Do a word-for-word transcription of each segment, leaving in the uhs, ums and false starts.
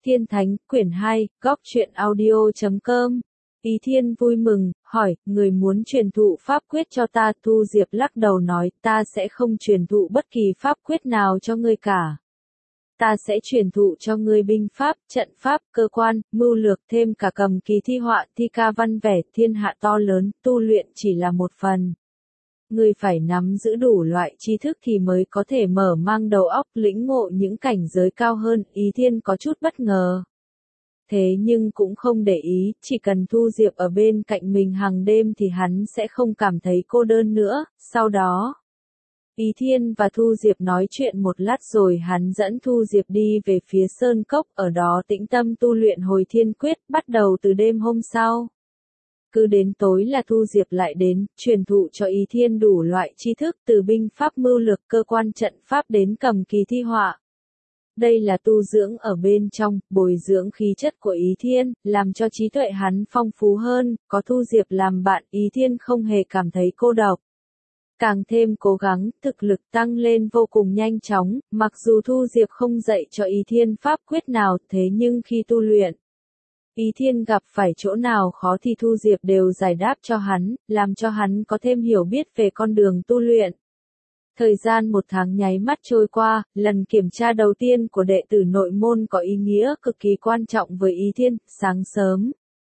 Thiên Thánh, quyển hai, góc truyện audio chấm com. Ý Thiên vui mừng, hỏi, người muốn truyền thụ pháp quyết cho ta. Thu Diệp lắc đầu nói, ta sẽ không truyền thụ bất kỳ pháp quyết nào cho ngươi cả. Ta sẽ truyền thụ cho ngươi binh pháp, trận pháp, cơ quan, mưu lược, thêm cả cầm kỳ thi họa, thi ca văn vẻ. Thiên hạ to lớn, tu luyện chỉ là một phần. Ngươi phải nắm giữ đủ loại tri thức thì mới có thể mở mang đầu óc, lĩnh ngộ những cảnh giới cao hơn. Ý Thiên có chút bất ngờ. Thế nhưng cũng không để ý, chỉ cần Thu Diệp ở bên cạnh mình hàng đêm thì hắn sẽ không cảm thấy cô đơn nữa. Sau đó, Ý Thiên và Thu Diệp nói chuyện một lát rồi hắn dẫn Thu Diệp đi về phía sơn cốc, ở đó tĩnh tâm tu luyện hồi thiên quyết, bắt đầu từ đêm hôm sau. Cứ đến tối là Thu Diệp lại đến, truyền thụ cho Ý Thiên đủ loại tri thức từ binh pháp mưu lược, cơ quan trận pháp đến cầm kỳ thi họa. Đây là tu dưỡng ở bên trong, bồi dưỡng khí chất của Ý Thiên, làm cho trí tuệ hắn phong phú hơn. Có Thu Diệp làm bạn, Ý Thiên không hề cảm thấy cô độc. Càng thêm cố gắng, thực lực tăng lên vô cùng nhanh chóng. Mặc dù Thu Diệp không dạy cho Ý Thiên pháp quyết nào, thế nhưng khi tu luyện, Ý Thiên gặp phải chỗ nào khó thì Thu Diệp đều giải đáp cho hắn, làm cho hắn có thêm hiểu biết về con đường tu luyện. Thời gian một tháng nháy mắt trôi qua, lần kiểm tra đầu tiên của đệ tử nội môn có ý nghĩa cực kỳ quan trọng với Ý Thiên. Sáng sớm,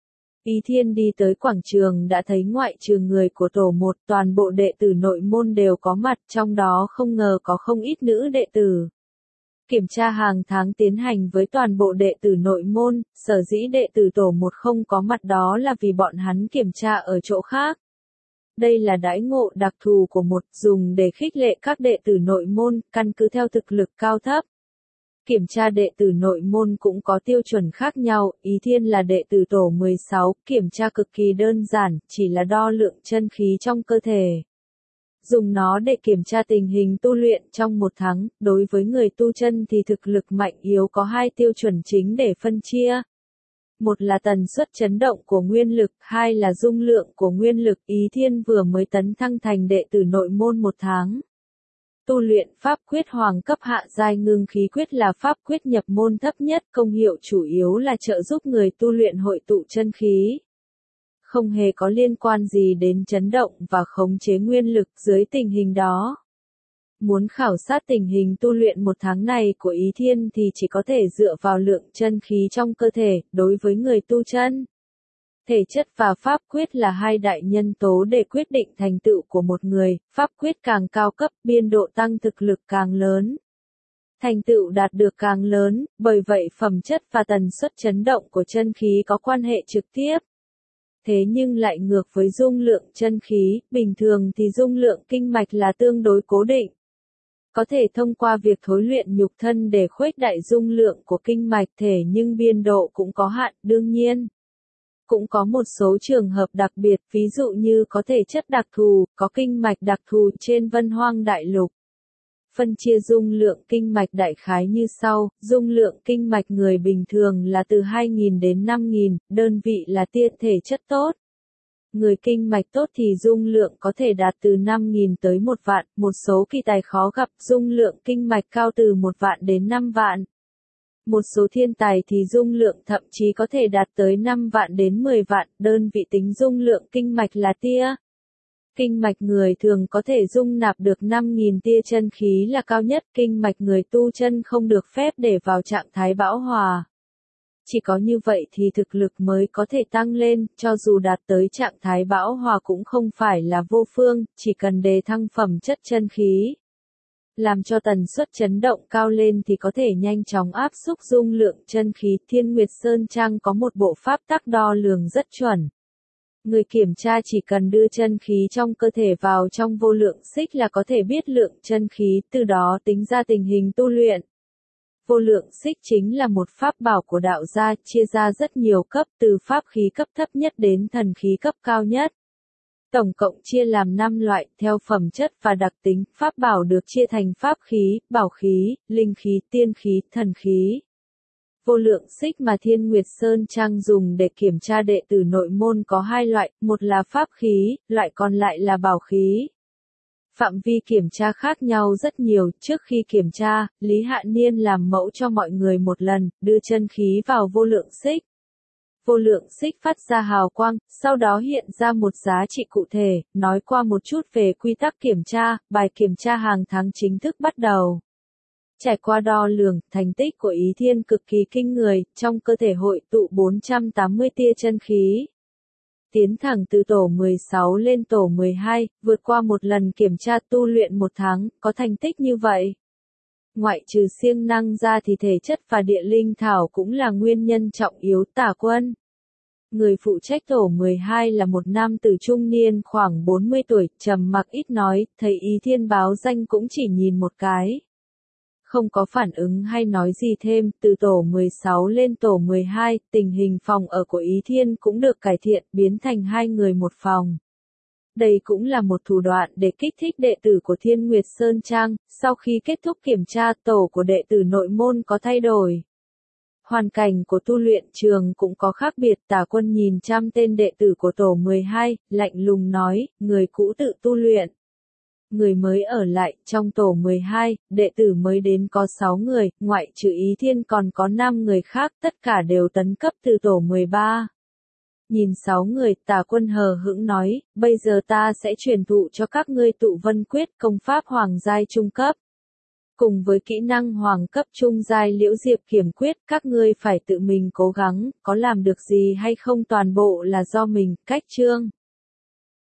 Ý Thiên đi tới quảng trường đã thấy ngoại trừ người của tổ một, toàn bộ đệ tử nội môn đều có mặt, trong đó không ngờ có không ít nữ đệ tử. Kiểm tra hàng tháng tiến hành với toàn bộ đệ tử nội môn, sở dĩ đệ tử tổ một không có mặt đó là vì bọn hắn kiểm tra ở chỗ khác. Đây là đãi ngộ đặc thù của một, dùng để khích lệ các đệ tử nội môn, căn cứ theo thực lực cao thấp. Kiểm tra đệ tử nội môn cũng có tiêu chuẩn khác nhau. Ý Thiên là đệ tử tổ mười sáu, kiểm tra cực kỳ đơn giản, chỉ là đo lượng chân khí trong cơ thể. Dùng nó để kiểm tra tình hình tu luyện trong một tháng. Đối với người tu chân thì thực lực mạnh yếu có hai tiêu chuẩn chính để phân chia. Một là tần suất chấn động của nguyên lực, hai là dung lượng của nguyên lực. Ý Thiên vừa mới tấn thăng thành đệ tử nội môn một tháng. Tu luyện pháp quyết hoàng cấp hạ giai ngưng khí quyết là pháp quyết nhập môn thấp nhất, công hiệu chủ yếu là trợ giúp người tu luyện hội tụ chân khí. Không hề có liên quan gì đến chấn động và khống chế nguyên lực. Dưới tình hình đó, muốn khảo sát tình hình tu luyện một tháng này của Ý Thiên thì chỉ có thể dựa vào lượng chân khí trong cơ thể. Đối với người tu chân, thể chất và pháp quyết là hai đại nhân tố để quyết định thành tựu của một người. Pháp quyết càng cao cấp, biên độ tăng thực lực càng lớn, thành tựu đạt được càng lớn, bởi vậy phẩm chất và tần suất chấn động của chân khí có quan hệ trực tiếp. Thế nhưng lại ngược với dung lượng chân khí, bình thường thì dung lượng kinh mạch là tương đối cố định. Có thể thông qua việc thối luyện nhục thân để khuếch đại dung lượng của kinh mạch thể, nhưng biên độ cũng có hạn. Đương nhiên, cũng có một số trường hợp đặc biệt, ví dụ như có thể chất đặc thù, có kinh mạch đặc thù trên Vân Hoang Đại Lục. Phân chia dung lượng kinh mạch đại khái như sau. Dung lượng kinh mạch người bình thường là từ hai nghìn đến năm nghìn, đơn vị là tia thể chất tốt. Người kinh mạch tốt thì dung lượng có thể đạt từ năm nghìn tới một vạn, một số kỳ tài khó gặp, dung lượng kinh mạch cao từ một vạn đến năm vạn. Một số thiên tài thì dung lượng thậm chí có thể đạt tới năm vạn đến mười vạn, đơn vị tính dung lượng kinh mạch là tia. Kinh mạch người thường có thể dung nạp được năm nghìn tia chân khí là cao nhất, kinh mạch người tu chân không được phép để vào trạng thái bão hòa. Chỉ có như vậy thì thực lực mới có thể tăng lên, cho dù đạt tới trạng thái bão hòa cũng không phải là vô phương, chỉ cần đề thăng phẩm chất chân khí, làm cho tần suất chấn động cao lên thì có thể nhanh chóng áp xúc dung lượng chân khí. Thiên Nguyệt Sơn Trang có một bộ pháp tắc đo lường rất chuẩn. Người kiểm tra chỉ cần đưa chân khí trong cơ thể vào trong vô lượng xích là có thể biết lượng chân khí, từ đó tính ra tình hình tu luyện. Vô lượng xích chính là một pháp bảo của đạo gia, chia ra rất nhiều cấp, từ pháp khí cấp thấp nhất đến thần khí cấp cao nhất. Tổng cộng chia làm năm loại, theo phẩm chất và đặc tính. Pháp bảo được chia thành pháp khí, bảo khí, linh khí, tiên khí, thần khí. Vô lượng xích mà Thiên Nguyệt Sơn Trang dùng để kiểm tra đệ tử nội môn có hai loại, một là pháp khí, loại còn lại là bảo khí. Phạm vi kiểm tra khác nhau rất nhiều, trước khi kiểm tra, Lý Hạ Niên làm mẫu cho mọi người một lần, đưa chân khí vào vô lượng xích. Vô lượng xích phát ra hào quang, sau đó hiện ra một giá trị cụ thể, nói qua một chút về quy tắc kiểm tra, bài kiểm tra hàng tháng chính thức bắt đầu. Trải qua đo lường, thành tích của Ý Thiên cực kỳ kinh người, trong cơ thể hội tụ bốn trăm tám mươi tia chân khí. Tiến thẳng từ tổ mười sáu lên tổ mười hai, vượt qua một lần kiểm tra tu luyện một tháng, có thành tích như vậy. Ngoại trừ siêng năng ra thì thể chất và địa linh thảo cũng là nguyên nhân trọng yếu. Tả Quân, người phụ trách tổ mười hai là một nam tử trung niên khoảng bốn mươi tuổi, trầm mặc ít nói, thấy Ý Thiên báo danh cũng chỉ nhìn một cái. Không có phản ứng hay nói gì thêm, từ tổ mười sáu lên tổ mười hai, tình hình phòng ở của Ý Thiên cũng được cải thiện, biến thành hai người một phòng. Đây cũng là một thủ đoạn để kích thích đệ tử của Thiên Nguyệt Sơn Trang, sau khi kết thúc kiểm tra tổ của đệ tử nội môn có thay đổi. Hoàn cảnh của tu luyện trường cũng có khác biệt. Tả Quân nhìn trăm tên đệ tử của tổ mười hai, lạnh lùng nói, người cũ tự tu luyện. Người mới ở lại, trong tổ mười hai, đệ tử mới đến có sáu người, ngoại trừ Ý Thiên còn có năm người khác, tất cả đều tấn cấp từ tổ mười ba. Nhìn sáu người, Tả Quân hờ hững nói, bây giờ ta sẽ truyền thụ cho các ngươi tụ vân quyết, công pháp hoàng giai trung cấp. Cùng với kỹ năng hoàng cấp trung giai liễu diệp kiểm quyết, các ngươi phải tự mình cố gắng, có làm được gì hay không toàn bộ là do mình. Cách chương